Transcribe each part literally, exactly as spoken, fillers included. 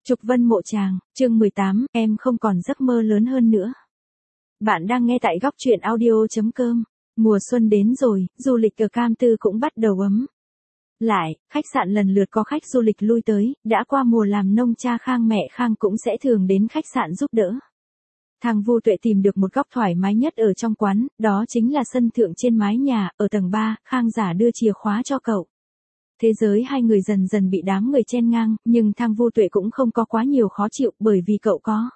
Trục Vân Mộ Tràng, chương mười tám, em không còn giấc mơ lớn hơn nữa. Bạn đang nghe tại góc truyện audio chấm com. Mùa xuân đến rồi, du lịch ở Cam Tư cũng bắt đầu ấm lại, khách sạn lần lượt có khách du lịch lui tới, đã qua mùa làm nông cha Khang mẹ Khang cũng sẽ thường đến khách sạn giúp đỡ. Thang Vu Tuệ tìm được một góc thoải mái nhất ở trong quán, đó chính là sân thượng trên mái nhà, ở tầng ba, Khang giả đưa chìa khóa cho cậu. Thế giới hai người dần dần bị đám người chen ngang, nhưng Thang Vu Tuệ cũng không có quá nhiều khó chịu bởi vì cậu có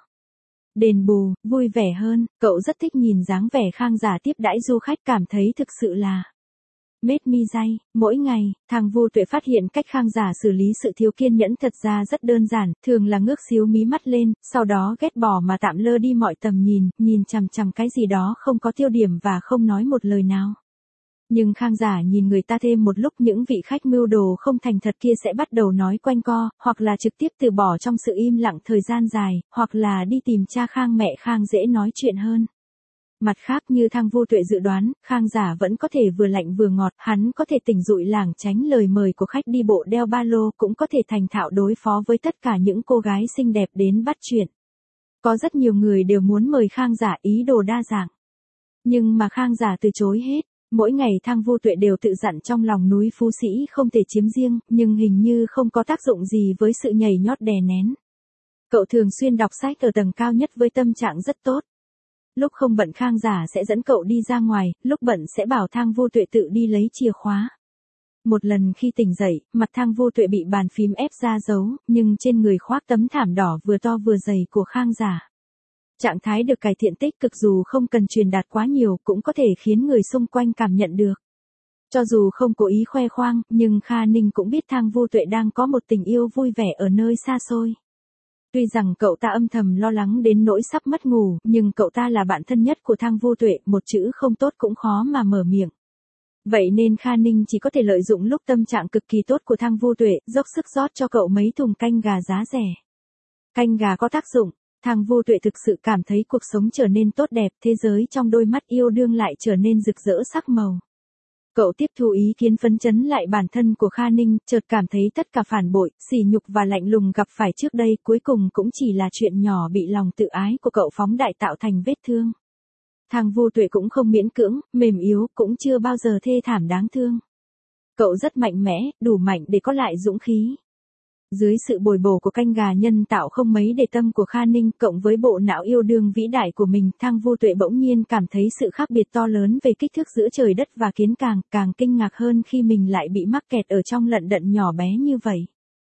đền bù, vui vẻ hơn, cậu rất thích nhìn dáng vẻ Khang giả tiếp đãi du khách, cảm thấy thực sự là mết mi day. Mỗi ngày, Thang Vu Tuệ phát hiện cách Khang giả xử lý sự thiếu kiên nhẫn thật ra rất đơn giản, thường là ngước xíu mí mắt lên, sau đó ghét bỏ mà tạm lơ đi mọi tầm nhìn, nhìn chằm chằm cái gì đó không có tiêu điểm và không nói một lời nào. Nhưng Khang giả nhìn người ta thêm một lúc, những vị khách mưu đồ không thành thật kia sẽ bắt đầu nói quanh co, hoặc là trực tiếp từ bỏ trong sự im lặng thời gian dài, hoặc là đi tìm cha Khang mẹ Khang dễ nói chuyện hơn. Mặt khác, như Thang Vu Tuệ dự đoán, Khang giả vẫn có thể vừa lạnh vừa ngọt, hắn có thể tỉnh dụi lảng tránh lời mời của khách đi bộ đeo ba lô, cũng có thể thành thạo đối phó với tất cả những cô gái xinh đẹp đến bắt chuyện. Có rất nhiều người đều muốn mời Khang giả, ý đồ đa dạng. Nhưng mà Khang giả từ chối hết. Mỗi ngày Thang Vu Tuệ đều tự dặn trong lòng núi Phú Sĩ không thể chiếm riêng, nhưng hình như không có tác dụng gì với sự nhảy nhót đè nén. Cậu thường xuyên đọc sách ở tầng cao nhất với tâm trạng rất tốt. Lúc không bận Khang giả sẽ dẫn cậu đi ra ngoài, lúc bận sẽ bảo Thang Vu Tuệ tự đi lấy chìa khóa. Một lần khi tỉnh dậy, mặt Thang Vu Tuệ bị bàn phím ép ra dấu, nhưng trên người khoác tấm thảm đỏ vừa to vừa dày của Khang giả. Trạng thái được cải thiện tích cực, dù không cần truyền đạt quá nhiều cũng có thể khiến người xung quanh cảm nhận được. Cho dù không cố ý khoe khoang, nhưng Kha Ninh cũng biết Thang Vu Tuệ đang có một tình yêu vui vẻ ở nơi xa xôi. Tuy rằng cậu ta âm thầm lo lắng đến nỗi sắp mất ngủ, nhưng cậu ta là bạn thân nhất của Thang Vu Tuệ, một chữ không tốt cũng khó mà mở miệng. Vậy nên Kha Ninh chỉ có thể lợi dụng lúc tâm trạng cực kỳ tốt của Thang Vu Tuệ, dốc sức rót cho cậu mấy thùng canh gà giá rẻ. Canh gà có tác dụng. Thang Vu Tuệ thực sự cảm thấy cuộc sống trở nên tốt đẹp, thế giới trong đôi mắt yêu đương lại trở nên rực rỡ sắc màu. Cậu tiếp thu ý kiến phấn chấn lại bản thân của Kha Ninh, chợt cảm thấy tất cả phản bội, sỉ nhục và lạnh lùng gặp phải trước đây cuối cùng cũng chỉ là chuyện nhỏ bị lòng tự ái của cậu phóng đại tạo thành vết thương. Thang Vu Tuệ cũng không miễn cưỡng, mềm yếu, cũng chưa bao giờ thê thảm đáng thương. Cậu rất mạnh mẽ, đủ mạnh để có lại dũng khí. Dưới sự bồi bổ của canh gà nhân tạo không mấy để tâm của Kha Ninh, cộng với bộ não yêu đương vĩ đại của mình, Thang Vu Tuệ bỗng nhiên cảm thấy sự khác biệt to lớn về kích thước giữa trời đất và kiến càng, càng kinh ngạc hơn khi mình lại bị mắc kẹt ở trong lận đận nhỏ bé như vậy.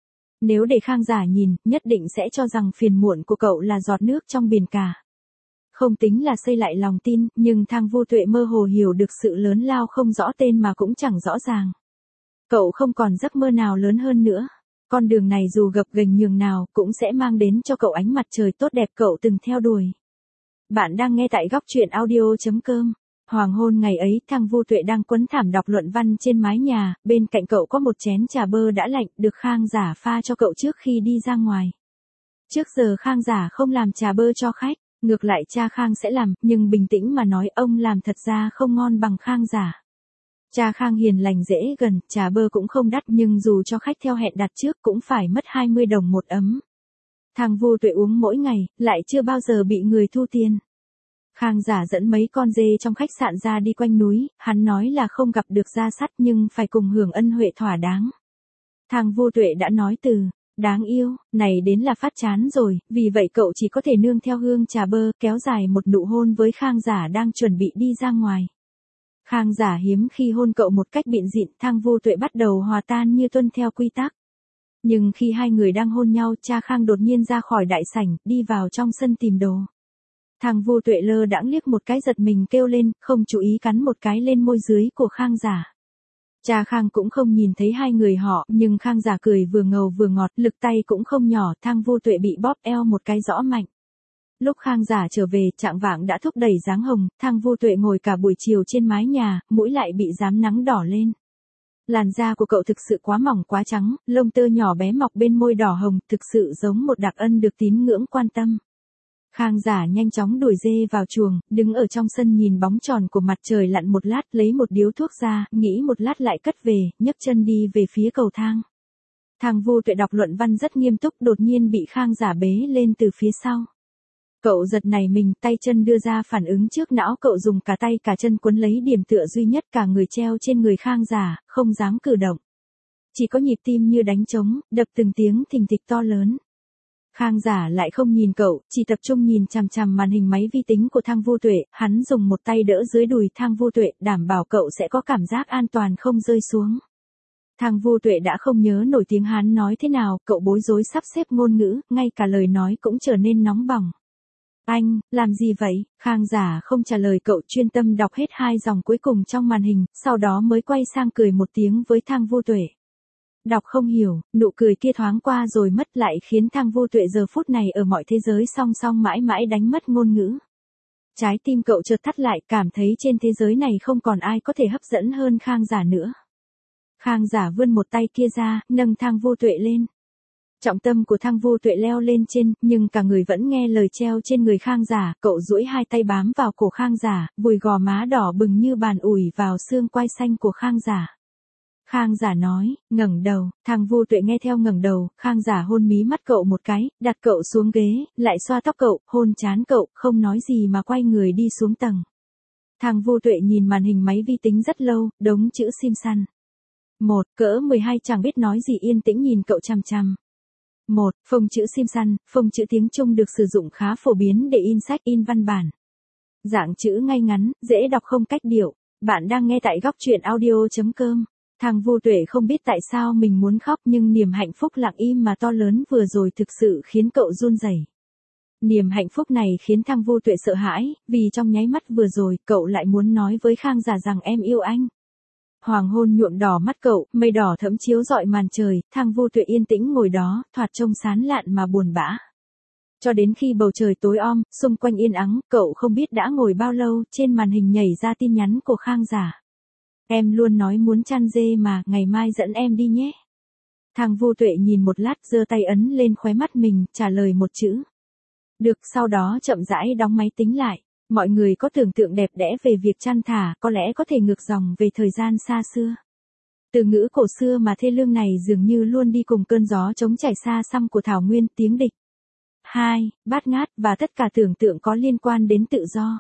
Nếu để Khang giả nhìn, nhất định sẽ cho rằng phiền muộn của cậu là giọt nước trong biển cả. Không tính là xây lại lòng tin, nhưng Thang Vu Tuệ mơ hồ hiểu được sự lớn lao không rõ tên mà cũng chẳng rõ ràng. Cậu không còn giấc mơ nào lớn hơn nữa. Con đường này dù gập ghềnh nhường nào cũng sẽ mang đến cho cậu ánh mặt trời tốt đẹp cậu từng theo đuổi. Bạn đang nghe tại góc truyện audio chấm com. Hoàng hôn ngày ấy, Thang Vu Tuệ đang quấn thảm đọc luận văn trên mái nhà, bên cạnh cậu có một chén trà bơ đã lạnh, được Khang giả pha cho cậu trước khi đi ra ngoài. Trước giờ Khang giả không làm trà bơ cho khách, ngược lại cha Khang sẽ làm, nhưng bình tĩnh mà nói ông làm thật ra không ngon bằng Khang giả. Cha Khang hiền lành dễ gần, trà bơ cũng không đắt, nhưng dù cho khách theo hẹn đặt trước cũng phải mất hai mươi đồng một ấm. Thang Vu Tuệ uống mỗi ngày, lại chưa bao giờ bị người thu tiền. Khang giả dẫn mấy con dê trong khách sạn ra đi quanh núi, hắn nói là không gặp được gia sắt nhưng phải cùng hưởng ân huệ thỏa đáng. Thang Vu Tuệ đã nói từ đáng yêu này đến là phát chán rồi, vì vậy cậu chỉ có thể nương theo hương trà bơ, kéo dài một nụ hôn với Khang giả đang chuẩn bị đi ra ngoài. Khang giả hiếm khi hôn cậu một cách bịn dịn, Thang Vu Tuệ bắt đầu hòa tan như tuân theo quy tắc. Nhưng khi hai người đang hôn nhau, cha Khang đột nhiên ra khỏi đại sảnh, đi vào trong sân tìm đồ. Thang Vu Tuệ lơ đãng liếc một cái, giật mình kêu lên, không chú ý cắn một cái lên môi dưới của Khang giả. Cha Khang cũng không nhìn thấy hai người họ, nhưng Khang giả cười vừa ngầu vừa ngọt, lực tay cũng không nhỏ, Thang Vu Tuệ bị bóp eo một cái rõ mạnh. Lúc Khang giả trở về, trạng vạng đã thúc đẩy dáng hồng, Thang Vu Tuệ ngồi cả buổi chiều trên mái nhà, mũi lại bị rám nắng đỏ lên. Làn da của cậu thực sự quá mỏng quá trắng, lông tơ nhỏ bé mọc bên môi đỏ hồng, thực sự giống một đặc ân được tín ngưỡng quan tâm. Khang giả nhanh chóng đuổi dê vào chuồng, đứng ở trong sân nhìn bóng tròn của mặt trời lặn một lát, lấy một điếu thuốc ra, nghĩ một lát lại cất về, nhấc chân đi về phía cầu thang. Thang Vu Tuệ đọc luận văn rất nghiêm túc, đột nhiên bị Khang Giả bế lên từ phía sau. Cậu giật nảy mình, tay chân đưa ra phản ứng trước não, cậu dùng cả tay cả chân quấn lấy điểm tựa duy nhất, cả người treo trên người Khang Giả, không dám cử động. Chỉ có nhịp tim như đánh trống, đập từng tiếng thình thịch to lớn. Khang Giả lại không nhìn cậu, chỉ tập trung nhìn chằm chằm màn hình máy vi tính của Thang Vu Tuệ, hắn dùng một tay đỡ dưới đùi Thang Vu Tuệ, đảm bảo cậu sẽ có cảm giác an toàn không rơi xuống. Thang Vu Tuệ đã không nhớ nổi tiếng Hán nói thế nào, cậu bối rối sắp xếp ngôn ngữ, ngay cả lời nói cũng trở nên nóng bỏng. Anh, làm gì vậy? Khang Giả không trả lời cậu, chuyên tâm đọc hết hai dòng cuối cùng trong màn hình, sau đó mới quay sang cười một tiếng với Thang Vu Tuệ. Đọc không hiểu, nụ cười kia thoáng qua rồi mất, lại khiến Thang Vu Tuệ giờ phút này ở mọi thế giới song song mãi mãi đánh mất ngôn ngữ. Trái tim cậu chợt thắt lại, cảm thấy trên thế giới này không còn ai có thể hấp dẫn hơn Khang Giả nữa. Khang Giả vươn một tay kia ra, nâng Thang Vu Tuệ lên. Trọng tâm của Thang Vu Tuệ leo lên trên, nhưng cả người vẫn nghe lời treo trên người Khang Giả, cậu duỗi hai tay bám vào cổ Khang Giả, vùi gò má đỏ bừng như bàn ủi vào xương quai xanh của Khang Giả. Khang Giả nói, ngẩng đầu, Thang Vu Tuệ nghe theo ngẩng đầu, Khang Giả hôn mí mắt cậu một cái, đặt cậu xuống ghế, lại xoa tóc cậu, hôn trán cậu, không nói gì mà quay người đi xuống tầng. Thang Vu Tuệ nhìn màn hình máy vi tính rất lâu, đống chữ sim săn. Một, cỡ mười hai chẳng biết nói gì yên tĩnh nhìn cậu chằm chằm. Một, phông chữ sim săn, phông chữ tiếng Trung được sử dụng khá phổ biến để in sách in văn bản. Dạng chữ ngay ngắn, dễ đọc không cách điệu. Bạn đang nghe tại góc truyện audio chấm com. Thang Vu Tuệ không biết tại sao mình muốn khóc, nhưng niềm hạnh phúc lặng im mà to lớn vừa rồi thực sự khiến cậu run rẩy. Niềm hạnh phúc này khiến Thang Vu Tuệ sợ hãi, vì trong nháy mắt vừa rồi, cậu lại muốn nói với Khang Giả rằng em yêu anh. Hoàng hôn nhuộm đỏ mắt cậu, mây đỏ thẫm chiếu rọi màn trời, Thang Vu Tuệ yên tĩnh ngồi đó, thoạt trông sán lạn mà buồn bã. Cho đến khi bầu trời tối om, xung quanh yên ắng, cậu không biết đã ngồi bao lâu, trên màn hình nhảy ra tin nhắn của Khang Giả. Em luôn nói muốn chăn dê mà, ngày mai dẫn em đi nhé. Thang Vu Tuệ nhìn một lát, giơ tay ấn lên khóe mắt mình, trả lời một chữ. Được, sau đó chậm rãi đóng máy tính lại. Mọi người có tưởng tượng đẹp đẽ về việc chăn thả, có lẽ có thể ngược dòng về thời gian xa xưa. Từ ngữ cổ xưa mà thê lương này dường như luôn đi cùng cơn gió trống chảy xa xăm của thảo nguyên, tiếng địch. Hai, bát ngát, và tất cả tưởng tượng có liên quan đến tự do.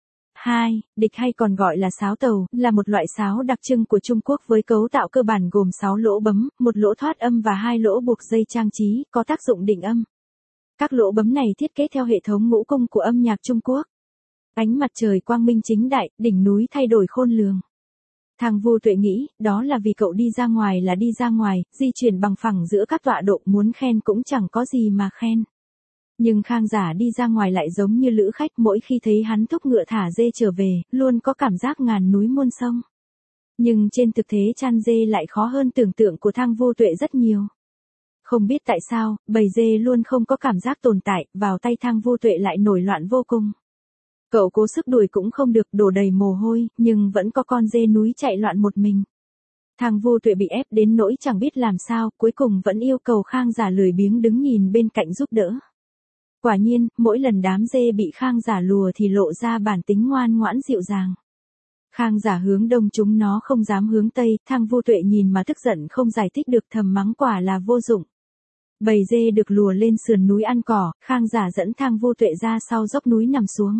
Hai, địch hay còn gọi là sáo tàu, là một loại sáo đặc trưng của Trung Quốc với cấu tạo cơ bản gồm sáu lỗ bấm, một lỗ thoát âm và hai lỗ buộc dây trang trí, có tác dụng định âm. Các lỗ bấm này thiết kế theo hệ thống ngũ cung của âm nhạc Trung Quốc. Ánh mặt trời quang minh chính đại, đỉnh núi thay đổi khôn lường. Thang Vu Tuệ nghĩ, đó là vì cậu đi ra ngoài là đi ra ngoài, di chuyển bằng phẳng giữa các tọa độ, muốn khen cũng chẳng có gì mà khen. Nhưng Khang Giả đi ra ngoài lại giống như lữ khách, mỗi khi thấy hắn thúc ngựa thả dê trở về, luôn có cảm giác ngàn núi muôn sông. Nhưng trên thực tế chăn dê lại khó hơn tưởng tượng của Thang Vu Tuệ rất nhiều. Không biết tại sao, bầy dê luôn không có cảm giác tồn tại, vào tay Thang Vu Tuệ lại nổi loạn vô cùng. Cậu cố sức đuổi cũng không được, đổ đầy mồ hôi, nhưng vẫn có con dê núi chạy loạn một mình. Thang Vu Tuệ bị ép đến nỗi chẳng biết làm sao, cuối cùng vẫn yêu cầu Khang Giả lười biếng đứng nhìn bên cạnh giúp đỡ. Quả nhiên, mỗi lần đám dê bị Khang Giả lùa thì lộ ra bản tính ngoan ngoãn dịu dàng. Khang Giả hướng đông, chúng nó không dám hướng tây, Thang Vu Tuệ nhìn mà tức giận không giải thích được, thầm mắng quả là vô dụng. Bầy dê được lùa lên sườn núi ăn cỏ, Khang Giả dẫn Thang Vu Tuệ ra sau dốc núi nằm xuống.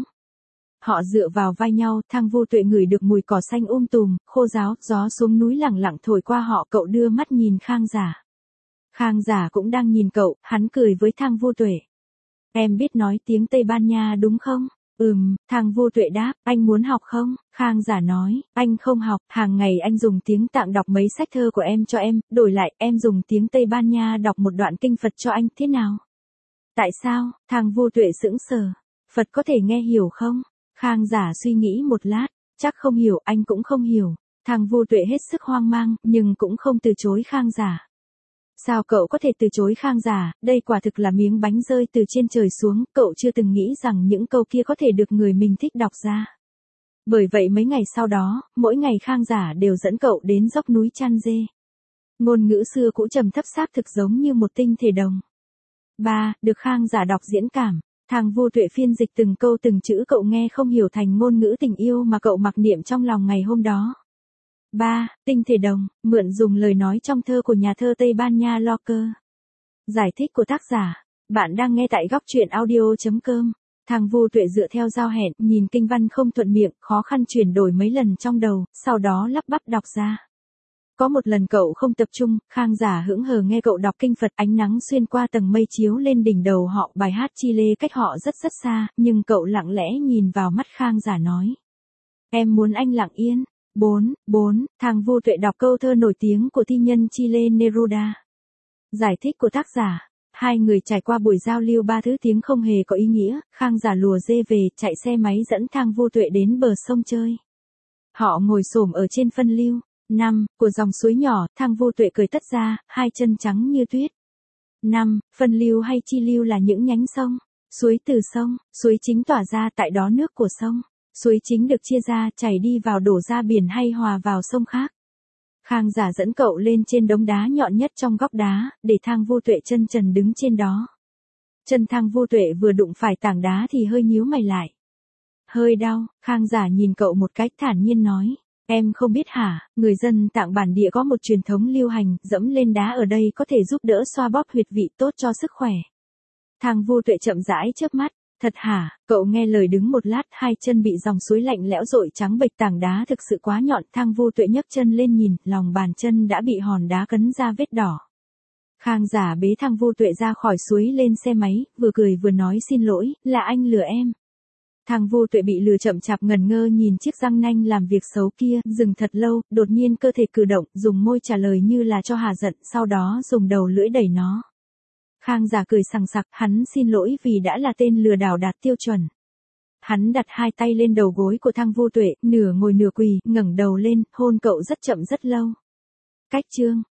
Họ dựa vào vai nhau, Thang Vu Tuệ ngửi được mùi cỏ xanh um tùm, khô ráo, gió xuống núi lẳng lặng thổi qua họ, cậu đưa mắt nhìn Khang Giả. Khang Giả cũng đang nhìn cậu, hắn cười với Thang Vu Tuệ. Em biết nói tiếng Tây Ban Nha đúng không? Ừm, Thang Vu Tuệ đáp, anh muốn học không? Khang Giả nói, anh không học, hàng ngày anh dùng tiếng Tạng đọc mấy sách thơ của em cho em, đổi lại em dùng tiếng Tây Ban Nha đọc một đoạn kinh Phật cho anh, thế nào? Tại sao? Thang Vu Tuệ sững sờ. Phật có thể nghe hiểu không? Khang Giả suy nghĩ một lát, chắc không hiểu, anh cũng không hiểu. Thang Vu Tuệ hết sức hoang mang, nhưng cũng không từ chối Khang Giả. Sao cậu có thể từ chối Khang Giả, đây quả thực là miếng bánh rơi từ trên trời xuống, cậu chưa từng nghĩ rằng những câu kia có thể được người mình thích đọc ra. Bởi vậy mấy ngày sau đó, mỗi ngày Khang Giả đều dẫn cậu đến dốc núi chăn dê. Ngôn ngữ xưa cũ trầm thấp xác thực giống như một tinh thể đồng. ba. Được Khang Giả đọc diễn cảm. Thang Vu Tuệ phiên dịch từng câu từng chữ cậu nghe không hiểu thành ngôn ngữ tình yêu mà cậu mặc niệm trong lòng ngày hôm đó. ba. Tinh thể đồng, mượn dùng lời nói trong thơ của nhà thơ Tây Ban Nha Lorca. Giải thích của tác giả. Bạn đang nghe tại góc truyện audio.com. Thang Vu Tuệ dựa theo giao hẹn, nhìn kinh văn không thuận miệng, khó khăn chuyển đổi mấy lần trong đầu, sau đó lắp bắp đọc ra. Có một lần cậu không tập trung, Khang Giả hững hờ nghe cậu đọc kinh Phật, ánh nắng xuyên qua tầng mây chiếu lên đỉnh đầu họ, bài hát Chile cách họ rất rất xa, nhưng cậu lặng lẽ nhìn vào mắt Khang Giả nói. Em muốn anh lặng yên. bốn. bốn. Thang Vu Tuệ đọc câu thơ nổi tiếng của thi nhân Chile Neruda. Giải thích của tác giả. Hai người trải qua buổi giao lưu ba thứ tiếng không hề có ý nghĩa, Khang Giả lùa dê về, chạy xe máy dẫn Thang Vu Tuệ đến bờ sông chơi. Họ ngồi xổm ở trên phân lưu. năm. Của dòng suối nhỏ, Thang Vu Tuệ cười tất ra, hai chân trắng như tuyết. năm. Phân lưu hay chi lưu là những nhánh sông. Suối từ sông, suối chính tỏa ra tại đó nước của sông. Suối chính được chia ra, chảy đi vào đổ ra biển hay hòa vào sông khác. Khang Giả dẫn cậu lên trên đống đá nhọn nhất trong góc đá, để Thang Vu Tuệ chân trần đứng trên đó. Chân Thang Vu Tuệ vừa đụng phải tảng đá thì hơi nhíu mày lại. Hơi đau, Khang Giả nhìn cậu một cách thản nhiên nói. Em không biết hả, người dân Tạng bản địa có một truyền thống lưu hành, dẫm lên đá ở đây có thể giúp đỡ xoa bóp huyệt vị, tốt cho sức khỏe. Thang Vu Tuệ chậm rãi chớp mắt. Thật hả, cậu nghe lời đứng một lát, hai chân bị dòng suối lạnh lẽo dội trắng bệch, tảng đá thực sự quá nhọn. Thang Vu Tuệ nhấc chân lên nhìn, lòng bàn chân đã bị hòn đá cấn ra vết đỏ. Khang Giả bế Thang Vu Tuệ ra khỏi suối lên xe máy, vừa cười vừa nói xin lỗi, là anh lừa em. Thang Vu Tuệ bị lừa chậm chạp ngẩn ngơ nhìn chiếc răng nanh làm việc xấu kia, dừng thật lâu, đột nhiên cơ thể cử động, dùng môi trả lời như là cho hà giận, sau đó dùng đầu lưỡi đẩy nó. Khang Giả cười sằng sặc, hắn xin lỗi vì đã là tên lừa đảo đạt tiêu chuẩn. Hắn đặt hai tay lên đầu gối của Thang Vu Tuệ, nửa ngồi nửa quỳ, ngẩng đầu lên, hôn cậu rất chậm rất lâu. Cách chương.